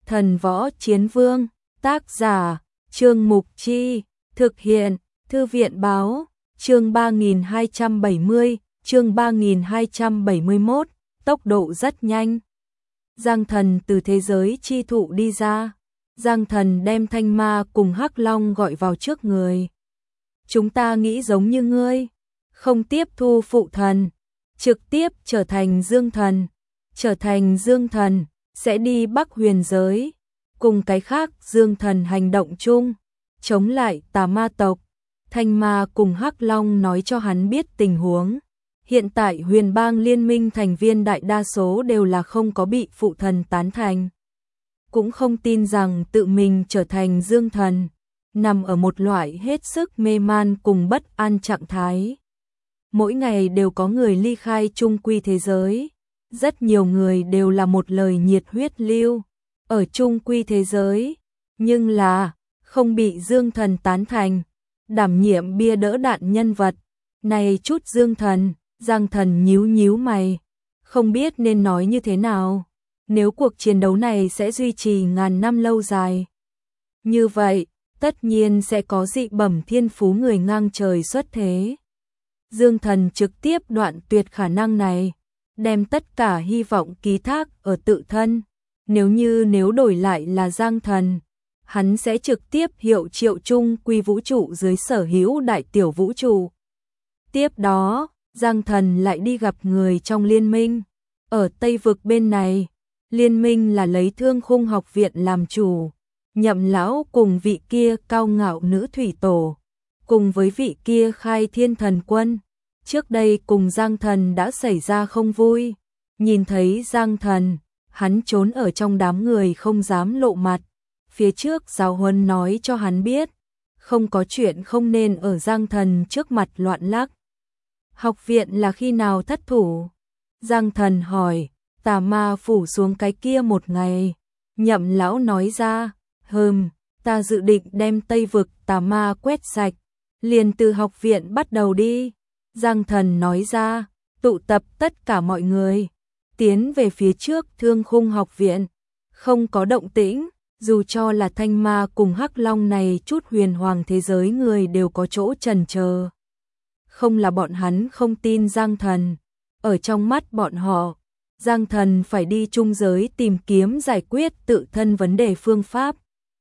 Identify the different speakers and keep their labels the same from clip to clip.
Speaker 1: Thần Võ Chiến Vương, tác giả, Trương Mục Chi, thực hiện, Thư viện Báo, chương 3270, chương 3271, tốc độ rất nhanh. Giang Thần từ thế giới chi thụ đi ra. Giang Thần đem Thanh Ma cùng Hắc Long gọi vào trước người. Chúng ta nghĩ giống như ngươi, không tiếp thu phụ thần, trực tiếp trở thành Dương Thần. Trở thành Dương Thần, sẽ đi Bắc Huyền giới, cùng cái khác Dương Thần hành động chung, chống lại tà ma tộc. Thanh Ma cùng Hắc Long nói cho hắn biết tình huống. Hiện tại Huyền Bang Liên minh thành viên đại đa số đều là không có bị phụ thần tán thành. Cũng không tin rằng tự mình trở thành Dương Thần, nằm ở một loại hết sức mê man cùng bất an trạng thái. Mỗi ngày đều có người ly khai chung quy thế giới. Rất nhiều người đều là một lời nhiệt huyết lưu ở chung quy thế giới, nhưng là không bị Dương Thần tán thành, đảm nhiệm bia đỡ đạn nhân vật. Này chút Dương Thần, Giang Thần nhíu nhíu mày, không biết nên nói như thế nào. Nếu cuộc chiến đấu này sẽ duy trì ngàn năm lâu dài, như vậy tất nhiên sẽ có dị bẩm thiên phú người ngang trời xuất thế. Dương Thần trực tiếp đoạn tuyệt khả năng này, đem tất cả hy vọng ký thác ở tự thân. Nếu đổi lại là Giang Thần, hắn sẽ trực tiếp hiệu triệu chung quy vũ trụ dưới sở hữu đại tiểu vũ trụ. Tiếp đó, Giang Thần lại đi gặp người trong liên minh. Ở Tây Vực bên này, liên minh là lấy Thương Khung học viện làm chủ. Nhậm lão cùng vị kia cao ngạo nữ thủy tổ, cùng với vị kia khai thiên thần quân. Trước đây cùng Giang Thần đã xảy ra không vui. Nhìn thấy Giang Thần, hắn trốn ở trong đám người không dám lộ mặt. Phía trước giáo huấn nói cho hắn biết, không có chuyện không nên ở Giang Thần trước mặt loạn lắc. Học viện là khi nào thất thủ? Giang Thần hỏi. Tà ma phủ xuống cái kia một ngày. Nhậm lão nói ra, ta dự định đem Tây Vực tà ma quét sạch, liền từ học viện bắt đầu đi. Giang Thần nói ra, tụ tập tất cả mọi người, tiến về phía trước Thương Khung học viện. Không có động tĩnh, dù cho là Thanh Ma cùng Hắc Long này chút huyền hoàng thế giới người đều có chỗ chần chờ. Không là bọn hắn không tin Giang Thần, ở trong mắt bọn họ, Giang Thần phải đi trung giới tìm kiếm giải quyết tự thân vấn đề phương pháp.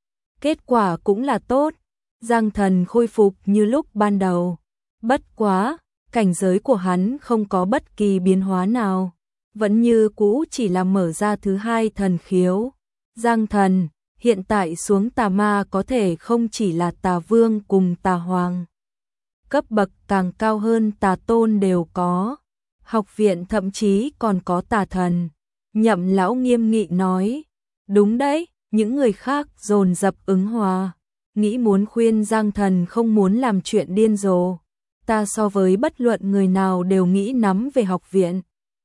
Speaker 1: Kết quả cũng là tốt, Giang Thần khôi phục như lúc ban đầu. Bất quá, cảnh giới của hắn không có bất kỳ biến hóa nào, vẫn như cũ chỉ là mở ra thứ hai thần khiếu. Giang Thần, hiện tại xuống tà ma có thể không chỉ là tà vương cùng tà hoàng. Cấp bậc càng cao hơn tà tôn đều có. Học viện thậm chí còn có tà thần. Nhậm lão nghiêm nghị nói. Đúng đấy, những người khác dồn dập ứng hòa. Nghĩ muốn khuyên Giang Thần không muốn làm chuyện điên rồ. Ta so với bất luận người nào đều nghĩ nắm về học viện.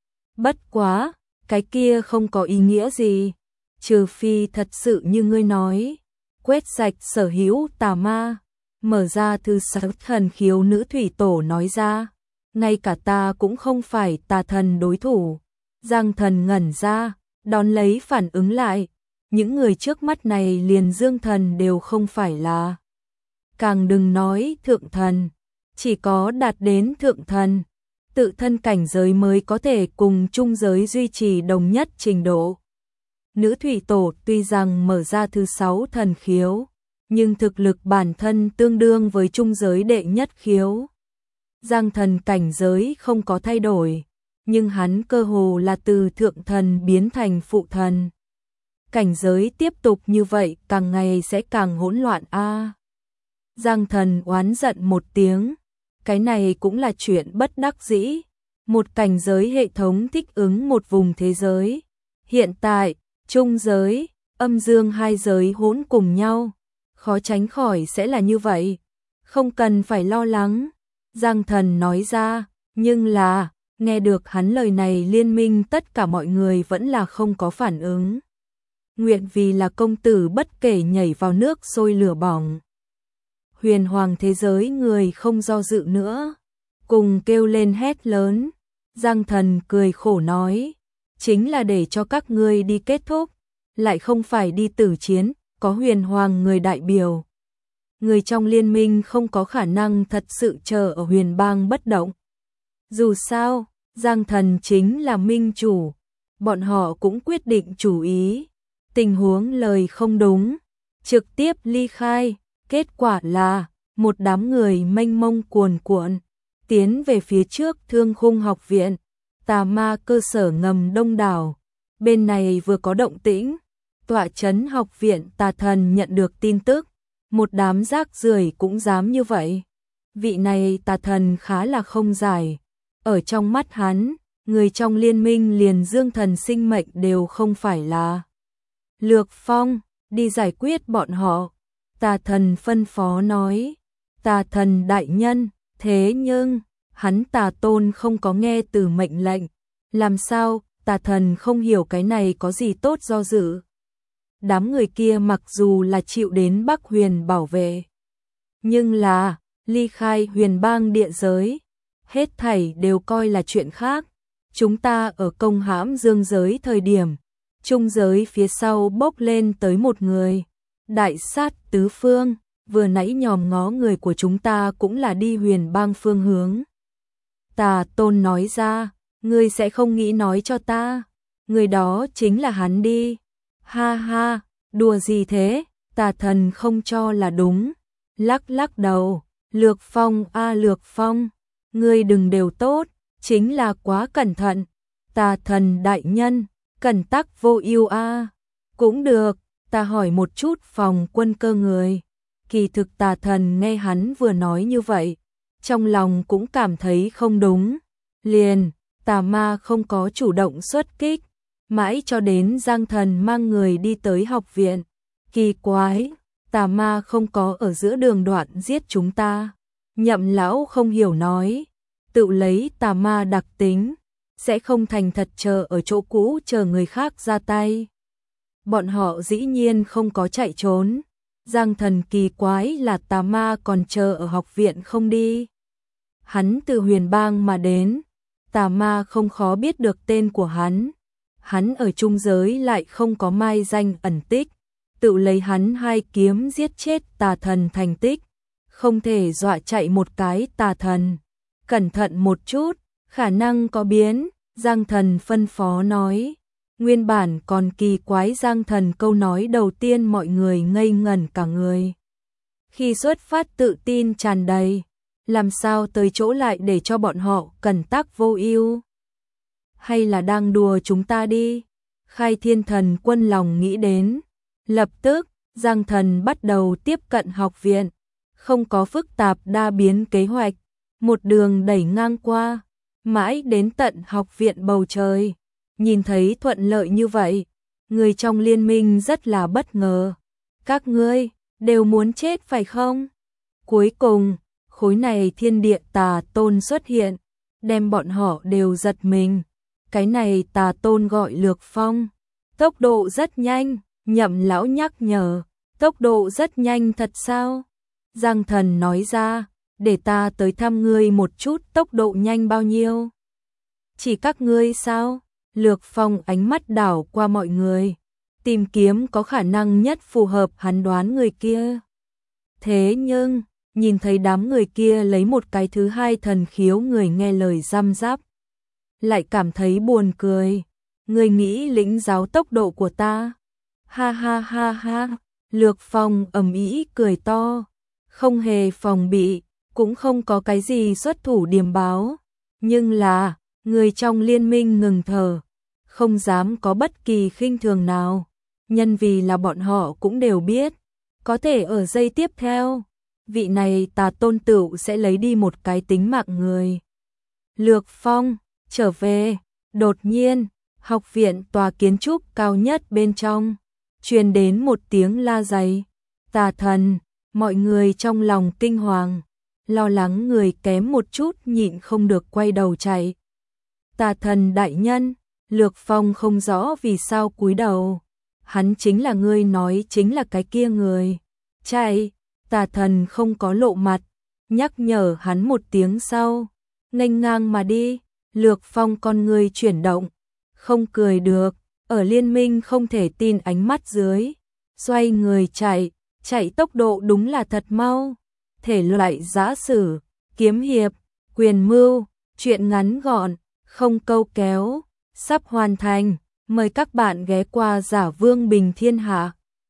Speaker 1: Bất quá, cái kia không có ý nghĩa gì. Trừ phi thật sự như ngươi nói, quét sạch sở hữu tà ma, mở ra thứ sáu thần khiếu nữ thủy tổ nói ra. Ngay cả ta cũng không phải tà thần đối thủ. Giang Thần ngẩn ra, đón lấy phản ứng lại. Những người trước mắt này liền Dương Thần đều không phải là. Càng đừng nói thượng thần, chỉ có đạt đến thượng thần, tự thân cảnh giới mới có thể cùng trung giới duy trì đồng nhất trình độ. Nữ thủy tổ tuy rằng mở ra thứ sáu thần khiếu, nhưng thực lực bản thân tương đương với trung giới đệ nhất khiếu. Giang Thần cảnh giới không có thay đổi, nhưng hắn cơ hồ là từ thượng thần biến thành phụ thần. Cảnh giới tiếp tục như vậy càng ngày sẽ càng hỗn loạn a. Giang Thần oán giận một tiếng, cái này cũng là chuyện bất đắc dĩ. Một cảnh giới hệ thống thích ứng một vùng thế giới. Hiện tại, trung giới, âm dương hai giới hỗn cùng nhau, khó tránh khỏi sẽ là như vậy. Không cần phải lo lắng. Giang Thần nói ra, nhưng là, nghe được hắn lời này liên minh tất cả mọi người vẫn là không có phản ứng. Nguyện vì là công tử bất kể nhảy vào nước sôi lửa bỏng. Huyền hoàng thế giới người không do dự nữa, cùng kêu lên hét lớn. Giang Thần cười khổ nói, chính là để cho các ngươi đi kết thúc, lại không phải đi tử chiến, có huyền hoàng người đại biểu. Người trong liên minh không có khả năng thật sự chờ ở huyền bang bất động. Dù sao, Giang Thần chính là minh chủ, bọn họ cũng quyết định chủ ý. Tình huống lời không đúng, trực tiếp ly khai, kết quả là một đám người mênh mông cuồn cuộn tiến về phía trước Thương Khung học viện, tà ma cơ sở ngầm đông đảo. Bên này vừa có động tĩnh, tọa trấn học viện tà thần nhận được tin tức, một đám rác rưởi cũng dám như vậy. Vị này tà thần khá là không giải, ở trong mắt hắn, người trong liên minh liền dương thần sinh mệnh đều không phải là. Lược Phong, đi giải quyết bọn họ. Tà thần phân phó nói. Tà thần đại nhân, thế nhưng, hắn tà tôn không có nghe từ mệnh lệnh. Làm sao, tà thần không hiểu cái này có gì tốt do dự. Đám người kia mặc dù là chịu đến Bắc Huyền bảo vệ, nhưng là, ly khai huyền bang địa giới. Hết thảy đều coi là chuyện khác. Chúng ta ở công hãm dương giới thời điểm, trung giới phía sau bốc lên tới một người. Đại sát tứ phương, vừa nãy nhòm ngó người của chúng ta cũng là đi huyền bang phương hướng. Tà tôn nói ra, ngươi sẽ không nghĩ nói cho ta, người đó chính là hắn đi. Ha ha, đùa gì thế, tà thần không cho là đúng. Lắc lắc đầu, Lược Phong a Lược Phong, ngươi đừng đều tốt, chính là quá cẩn thận. Tà thần đại nhân, cẩn tắc vô ưu a. Cũng được, ta hỏi một chút phòng quân cơ người. Kỳ thực tà thần nghe hắn vừa nói như vậy, trong lòng cũng cảm thấy không đúng. Liền, tà ma không có chủ động xuất kích, mãi cho đến Giang Thần mang người đi tới học viện. Kỳ quái, tà ma không có ở giữa đường đoạn giết chúng ta. Nhậm lão không hiểu nói, tự lấy tà ma đặc tính, sẽ không thành thật chờ ở chỗ cũ chờ người khác ra tay. Bọn họ dĩ nhiên không có chạy trốn. Giang Thần kỳ quái là tà ma còn chờ ở học viện không đi. Hắn từ huyền bang mà đến, tà ma không khó biết được tên của hắn. Hắn ở trung giới lại không có mai danh ẩn tích, tự lấy hắn 2 kiếm giết chết tà thần thành tích, không thể dọa chạy một cái tà thần. Cẩn thận một chút, khả năng có biến, Giang Thần phân phó nói. Nguyên bản còn kỳ quái Giang Thần câu nói đầu tiên mọi người ngây ngẩn cả người. Khi xuất phát tự tin tràn đầy, làm sao tới chỗ lại để cho bọn họ cẩn tắc vô ưu? Hay là đang đùa chúng ta đi? Khai Thiên Thần Quân lòng nghĩ đến. Lập tức, Giang Thần bắt đầu tiếp cận học viện, không có phức tạp đa biến kế hoạch, một đường đẩy ngang qua, mãi đến tận học viện bầu trời. Nhìn thấy thuận lợi như vậy, người trong liên minh rất là bất ngờ. Các ngươi đều muốn chết phải không? Cuối cùng, khối này thiên địa tà tôn xuất hiện, đem bọn họ đều giật mình. Cái này tà tôn gọi Lược Phong, tốc độ rất nhanh. Nhậm lão nhắc nhở, tốc độ rất nhanh thật sao? Giang Thần nói ra, để ta tới thăm ngươi một chút, tốc độ nhanh bao nhiêu? Chỉ các ngươi sao? Lược Phong ánh mắt đảo qua mọi người, tìm kiếm có khả năng nhất phù hợp hắn đoán người kia. Thế nhưng, nhìn thấy đám người kia lấy một cái thứ 2 thần khiếu người nghe lời răm rắp, lại cảm thấy buồn cười. Ngươi nghĩ lĩnh giáo tốc độ của ta? Ha ha ha ha, Lược Phong ầm ĩ cười to, không hề phòng bị, cũng không có cái gì xuất thủ điềm báo. Nhưng là, người trong liên minh ngừng thở, không dám có bất kỳ khinh thường nào. Nhân vì là bọn họ cũng đều biết, có thể ở giây tiếp theo, vị này tà tôn tựu sẽ lấy đi một cái tính mạng người. Lược Phong, trở về, đột nhiên, học viện tòa kiến trúc cao nhất bên trong, truyền đến một tiếng la dày. Tà thần, mọi người trong lòng kinh hoàng, lo lắng người kém một chút nhịn không được quay đầu chạy. Tà thần đại nhân, Lược Phong không rõ vì sao cúi đầu. Hắn chính là ngươi nói chính là cái kia người. Chạy, tà thần không có lộ mặt, nhắc nhở hắn một tiếng sau, nghênh ngang mà đi. Lược Phong con người chuyển động, không cười được, ở liên minh không thể tin ánh mắt dưới. Xoay người chạy tốc độ đúng là thật mau. Thể loại giã sử, kiếm hiệp, quyền mưu, truyện ngắn gọn, không câu kéo, sắp hoàn thành. Mời các bạn ghé qua Giả Vương Bình Thiên Hạ.